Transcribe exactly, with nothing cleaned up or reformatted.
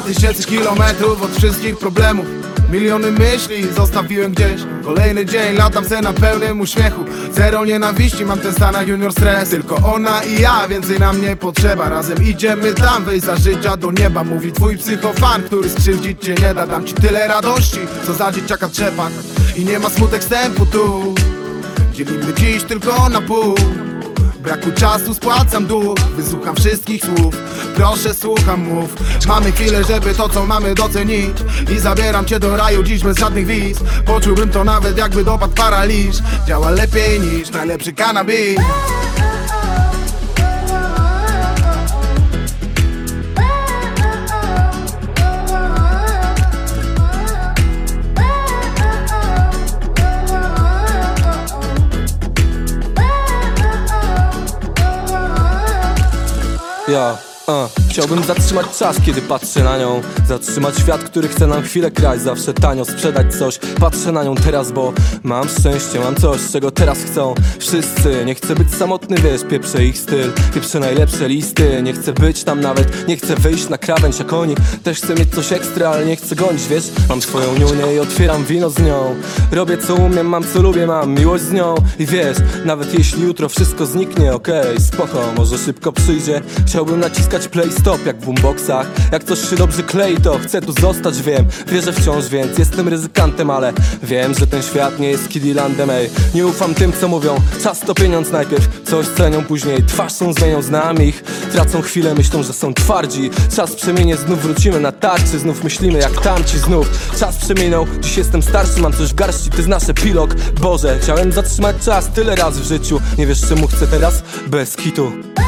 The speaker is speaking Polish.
tysięcy kilometrów od wszystkich problemów. Miliony myśli zostawiłem gdzieś. Kolejny dzień, latam se na pełnym uśmiechu. Zero nienawiści, mam ten Stanach Junior stres. Tylko ona i ja, więcej nam nie potrzeba. Razem idziemy tam, wejść za życia do nieba. Mówi twój psychofan, który skrzywdzić cię nie da. Dam ci tyle radości, co za dzieciaka trzeba. I nie ma smutek wstępu tu. Dzielimy dziś tylko na pół. Braku czasu spłacam dług. Wysłucham wszystkich słów. Proszę słucham, mów. Mamy chwilę, żeby to co mamy docenić. I zabieram cię do raju dziś bez żadnych wiz. Poczułbym to nawet jakby dopadł paraliż. Działa lepiej niż najlepszy kanabis. Ja, uh, chciałbym zatrzymać czas, kiedy patrzę na nią. Zatrzymać świat, który chce nam chwilę kraść. Zawsze tanio sprzedać coś. Patrzę na nią teraz, bo mam szczęście. Mam coś, czego teraz chcą wszyscy. Nie chcę być samotny, wiesz, pieprzę ich styl. Pieprzę najlepsze listy. Nie chcę być tam nawet, nie chcę wyjść na krawędź jak oni. Też chcę mieć coś ekstra, ale nie chcę gonić, wiesz. Mam swoją niunię i otwieram wino z nią. Robię co umiem, mam co lubię, mam miłość z nią. I wiesz, nawet jeśli jutro wszystko zniknie, okej, okay, spoko, może szybko przyjdzie. Chciałbym naciskać play stop jak w boomboxach. Jak coś się dobrze klei, to chcę tu zostać, wiem. Wierzę wciąż, więc jestem ryzykantem, ale wiem, że ten świat nie jest Kiddylandem, ej. Nie ufam tym, co mówią, czas to pieniądz najpierw. Coś cenią później, twarz są zmienią, znam ich. Tracą chwilę, myślą, że są twardzi. Czas przemienie, znów wrócimy na tarczy. Znów myślimy jak tamci, znów czas przeminął. Dziś jestem starszy, mam coś w garści, ty znasz epilog. Boże, chciałem zatrzymać czas tyle razy w życiu. Nie wiesz czemu chcę teraz? Bez kitu.